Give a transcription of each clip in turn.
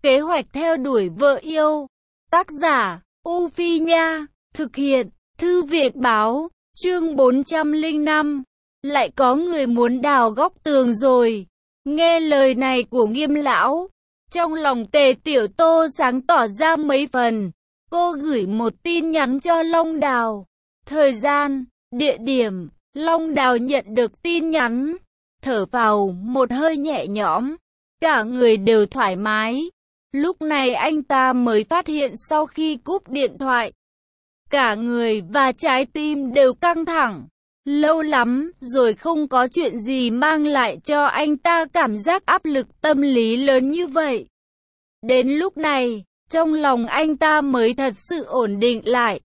Kế hoạch theo đuổi vợ yêu. Tác giả, U Phi Nha. Thực hiện, Thư viện Báo. Chương 405. Lại có người muốn đào góc tường rồi. Nghe lời này của Nghiêm lão, trong lòng Tề Tiểu Tô sáng tỏ ra mấy phần. Cô gửi một tin nhắn cho Long Đào. Thời gian, địa điểm. Long Đào nhận được tin nhắn, thở vào một hơi nhẹ nhõm, cả người đều thoải mái. Lúc này anh ta mới phát hiện sau khi cúp điện thoại, cả người và trái tim đều căng thẳng. Lâu lắm rồi không có chuyện gì mang lại cho anh ta cảm giác áp lực tâm lý lớn như vậy. Đến lúc này, trong lòng anh ta mới thật sự ổn định lại.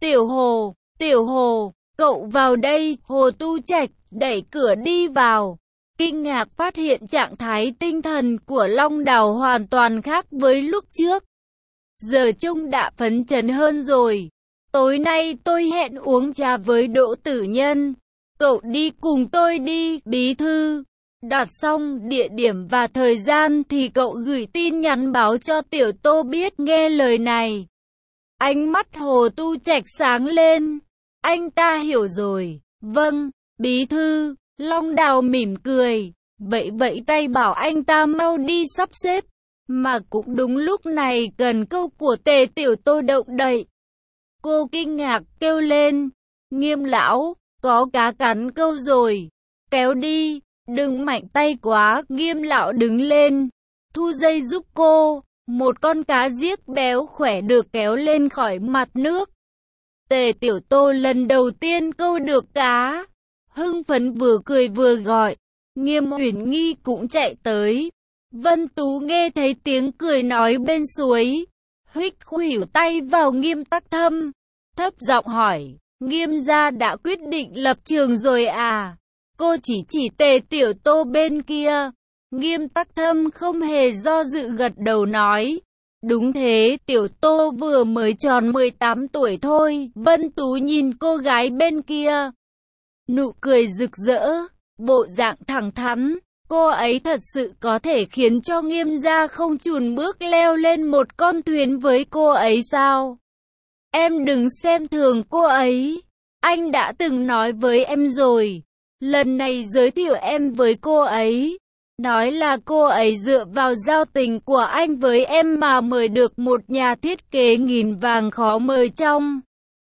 Tiểu Hồ, cậu vào đây. Hồ Tu Trạch đẩy cửa đi vào, kinh ngạc phát hiện trạng thái tinh thần của Long Đào hoàn toàn khác với lúc trước. Giờ trông đã phấn chấn hơn rồi. Tối nay tôi hẹn uống trà với Đỗ Tử Nhân. Cậu đi cùng tôi đi. Bí thư đặt xong địa điểm và thời gian thì cậu gửi tin nhắn báo cho Tiểu Tô biết. Nghe lời này, ánh mắt Hồ Tu Trạch sáng lên. Anh ta hiểu rồi. Vâng, bí thư. Long Đào mỉm cười, vẫy tay bảo anh ta mau đi sắp xếp. Mà cũng đúng lúc này cần câu của Tề Tiểu Tô động đậy. Cô kinh ngạc kêu lên, Nghiêm lão, có cá cắn câu rồi. Kéo đi, đừng mạnh tay quá. Nghiêm lão đứng lên, thu dây giúp cô. Một con cá giếc béo khỏe được kéo lên khỏi mặt nước. Tề Tiểu Tô lần đầu tiên câu được cá, hưng phấn vừa cười vừa gọi. Nghiêm Uyển Nghi cũng chạy tới. Vân Tú nghe thấy tiếng cười nói bên suối, huých khuỷu tay vào Nghiêm Tắc Thâm, thấp giọng hỏi, Nghiêm gia đã quyết định lập trường rồi à? Cô chỉ Tề Tiểu Tô bên kia. Nghiêm Tắc Thâm không hề do dự gật đầu nói, đúng thế, Tiểu Tô vừa mới tròn 18 tuổi thôi. Vân Tú nhìn cô gái bên kia, nụ cười rực rỡ, bộ dạng thẳng thắn. Cô ấy thật sự có thể khiến cho Nghiêm gia không chùn bước leo lên một con thuyền với cô ấy sao? Em đừng xem thường cô ấy. Anh đã từng nói với em rồi. Lần này giới thiệu em với cô ấy, nói là cô ấy dựa vào giao tình của anh với em mà mời được một nhà thiết kế nghìn vàng khó mời trong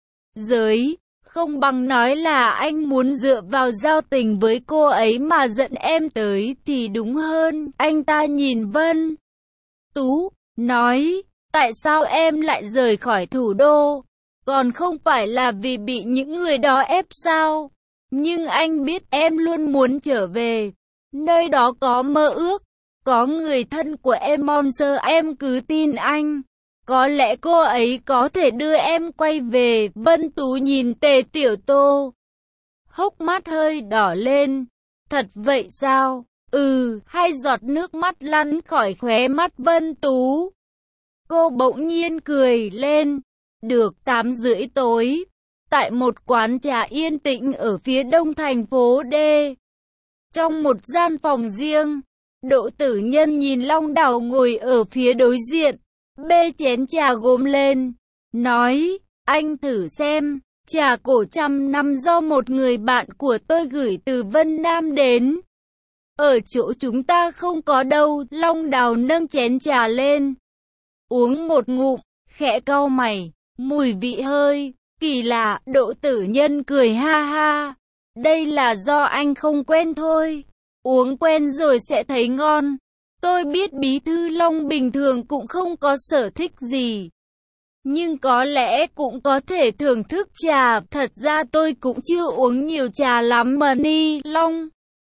giới. Không bằng nói là anh muốn dựa vào giao tình với cô ấy mà dẫn em tới thì đúng hơn. Anh ta nhìn Vân Tú, nói, tại sao em lại rời khỏi thủ đô? Còn không phải là vì bị những người đó ép sao? Nhưng anh biết em luôn muốn trở về. Nơi đó có mơ ước, có người thân của em Monster, em cứ tin anh. Có lẽ cô ấy có thể đưa em quay về. Vân Tú nhìn Tề Tiểu Tô, hốc mắt hơi đỏ lên. Thật vậy sao? Hai giọt nước mắt lăn khỏi khóe mắt Vân Tú. Cô bỗng nhiên cười lên. Được, 8:30 tối, tại một quán trà yên tĩnh ở phía đông thành phố D. Trong một gian phòng riêng, Đỗ Tử Nhân nhìn Long Đào ngồi ở phía đối diện, bê chén trà gốm lên, nói, anh thử xem, trà cổ 100 năm do một người bạn của tôi gửi từ Vân Nam đến. Ở chỗ chúng ta không có đâu. Long Đào nâng chén trà lên, uống một ngụm, khẽ cau mày, mùi vị hơi kỳ lạ. Đỗ Tử Nhân cười ha ha, đây là do anh không quen thôi, uống quen rồi sẽ thấy ngon. Tôi biết bí thư Long bình thường cũng không có sở thích gì, nhưng có lẽ cũng có thể thưởng thức trà. Thật ra tôi cũng chưa uống nhiều trà lắm mà ni. Long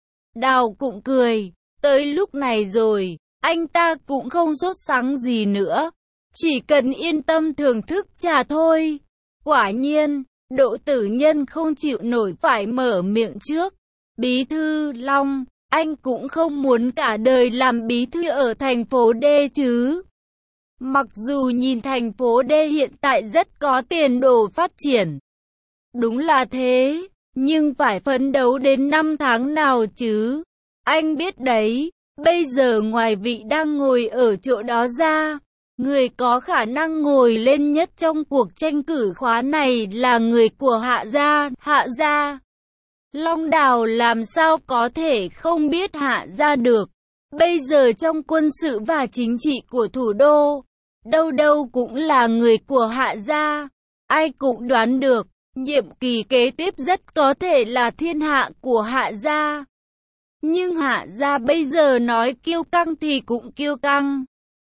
Đào cũng cười. Tới lúc này rồi, anh ta cũng không sốt sắng gì nữa, chỉ cần yên tâm thưởng thức trà thôi. Quả nhiên, Đỗ Tử Nhân không chịu nổi phải mở miệng trước. Bí thư Long, anh cũng không muốn cả đời làm bí thư ở thành phố D chứ? Mặc dù nhìn thành phố D hiện tại rất có tiền đồ phát triển, đúng là thế, nhưng phải phấn đấu đến năm tháng nào chứ? Anh biết đấy, Bây giờ ngoài vị đang ngồi ở chỗ đó ra, người có khả năng ngồi lên nhất trong cuộc tranh cử khóa này là người của Hạ gia. Hạ gia. Long Đào làm sao có thể không biết Hạ gia được. Bây giờ trong quân sự và chính trị của thủ đô, đâu đâu cũng là người của Hạ gia. Ai cũng đoán được, nhiệm kỳ kế tiếp rất có thể là thiên hạ của Hạ gia. Nhưng Hạ gia bây giờ nói kiêu căng thì cũng kiêu căng,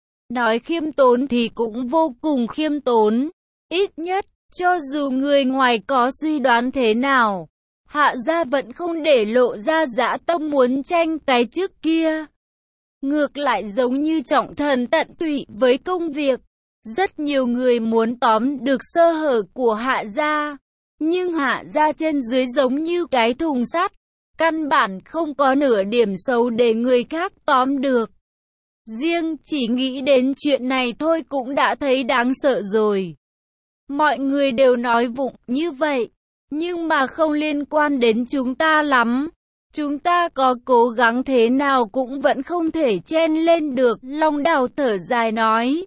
nói khiêm tốn thì cũng vô cùng khiêm tốn. Ít nhất, cho dù người ngoài có suy đoán thế nào, Hạ gia vẫn không để lộ ra dã tâm muốn tranh cái chức kia. Ngược lại giống như trọng thần tận tụy với công việc. Rất nhiều người muốn tóm được sơ hở của Hạ gia, nhưng Hạ gia trên dưới giống như cái thùng sắt, căn bản không có nửa điểm xấu để người khác tóm được. Riêng chỉ nghĩ đến chuyện này thôi cũng đã thấy đáng sợ rồi. Mọi người đều nói vụng như vậy, nhưng mà không liên quan đến chúng ta lắm. Chúng ta có cố gắng thế nào cũng vẫn không thể chen lên được. Long Đào thở dài nói.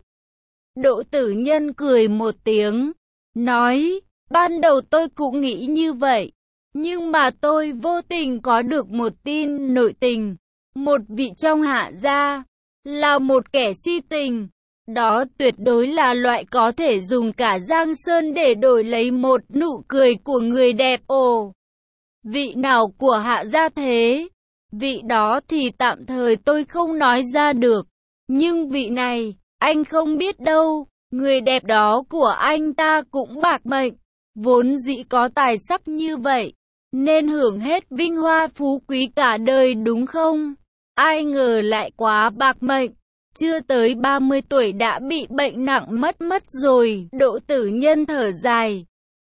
Đỗ Tử Nhân cười một tiếng, nói, ban đầu tôi cũng nghĩ như vậy, nhưng mà tôi vô tình có được một tin nội tình. Một vị trong Hạ gia là một kẻ si tình, đó tuyệt đối là loại có thể dùng cả Giang Sơn để đổi lấy một nụ cười của người đẹp. Ồ, vị nào của Hạ gia thế? Vị đó thì tạm thời tôi không nói ra được, nhưng vị này, anh không biết đâu, người đẹp đó của anh ta cũng bạc mệnh, vốn dĩ có tài sắc như vậy, nên hưởng hết vinh hoa phú quý cả đời đúng không? Ai ngờ lại quá bạc mệnh, chưa tới 30 tuổi đã bị bệnh nặng mất rồi. Đỗ Tử Nhân thở dài,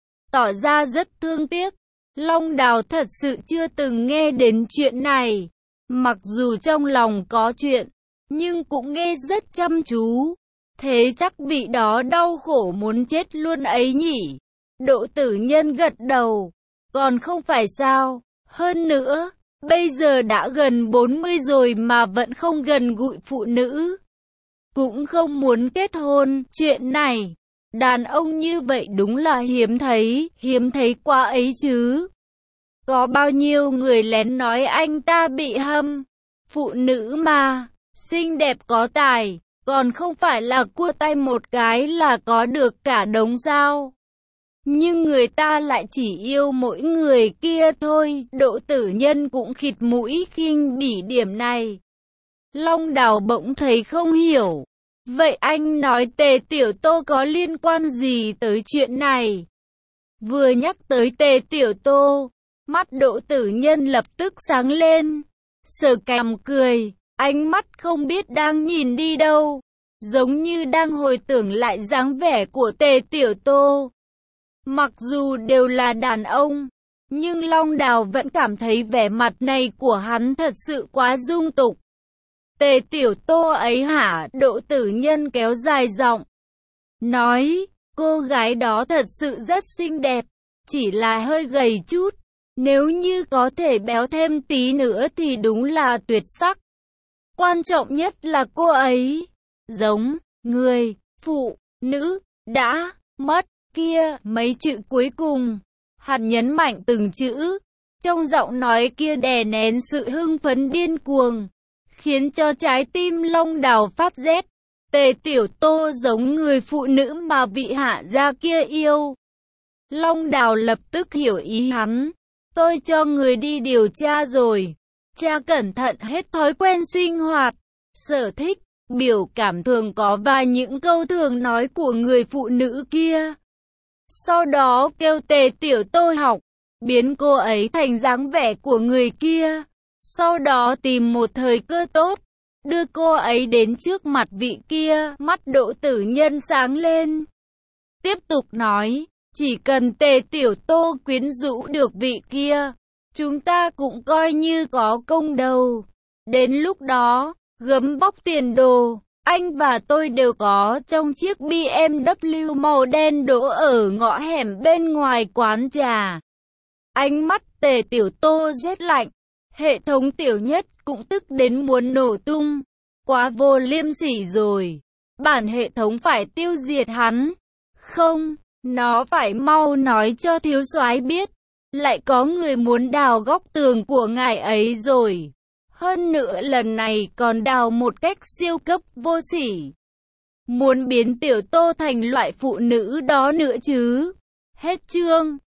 tỏ ra rất thương tiếc. Long Đào thật sự chưa từng nghe đến chuyện này, mặc dù trong lòng có chuyện, nhưng cũng nghe rất chăm chú. Thế chắc vị đó đau khổ muốn chết luôn ấy nhỉ? Đỗ Tử Nhân gật đầu, còn không phải sao? Hơn nữa, bây giờ đã gần 40 rồi mà vẫn không gần gũi phụ nữ, cũng không muốn kết hôn. Chuyện này, đàn ông như vậy đúng là hiếm thấy quá ấy chứ. Có bao nhiêu người lén nói anh ta bị hâm. Phụ nữ mà, xinh đẹp có tài, còn không phải là cua tay một cái là có được cả đống sao? Nhưng người ta lại chỉ yêu mỗi người kia thôi. Đỗ Tử Nhân cũng khịt mũi khinh bỉ điểm này. Long Đào bỗng thấy không hiểu. Vậy anh nói Tề Tiểu Tô có liên quan gì tới chuyện này? Vừa nhắc tới Tề Tiểu Tô, mắt Đỗ Tử Nhân lập tức sáng lên, sờ cằm cười, ánh mắt không biết đang nhìn đi đâu, giống như đang hồi tưởng lại dáng vẻ của Tề Tiểu Tô. Mặc dù đều là đàn ông, nhưng Long Đào vẫn cảm thấy vẻ mặt này của hắn thật sự quá dung tục. Tề Tiểu Tô ấy hả? Đỗ Tử Nhân kéo dài giọng, nói, cô gái đó thật sự rất xinh đẹp, chỉ là hơi gầy chút. Nếu như có thể béo thêm tí nữa thì đúng là tuyệt sắc. Quan trọng nhất là cô ấy giống người phụ nữ đã mất kia. Mấy chữ cuối cùng, hắn nhấn mạnh từng chữ, trong giọng nói kia đè nén sự hưng phấn điên cuồng, khiến cho trái tim Long Đào phát rét. Tề Tiểu Tô giống người phụ nữ mà vị Hạ gia kia yêu. Long Đào lập tức hiểu ý hắn. Tôi cho người đi điều tra rồi. Tra cẩn thận hết thói quen sinh hoạt, sở thích, biểu cảm thường có và những câu thường nói của người phụ nữ kia. Sau đó kêu Tề Tiểu Tô học, biến cô ấy thành dáng vẻ của người kia. Sau đó tìm một thời cơ tốt, đưa cô ấy đến trước mặt vị kia. Mắt Đỗ Tử Nhân sáng lên, tiếp tục nói, chỉ cần Tề Tiểu Tô quyến rũ được vị kia, chúng ta cũng coi như có công đầu. Đến lúc đó, gấm bóc tiền đồ, anh và tôi đều có trong chiếc BMW màu đen đỗ ở ngõ hẻm bên ngoài quán trà. Ánh mắt Tề Tiểu Tô rét lạnh, Hệ thống tiểu nhất cũng tức đến muốn nổ tung. Quá vô liêm sỉ rồi. Bản hệ thống phải tiêu diệt hắn. Không, nó phải mau nói cho thiếu soái biết. Lại có người muốn đào góc tường của ngài ấy rồi. Hơn nữa lần này còn đào một cách siêu cấp vô sỉ. Muốn biến Tiểu Tô thành loại phụ nữ đó nữa chứ. Hết chương.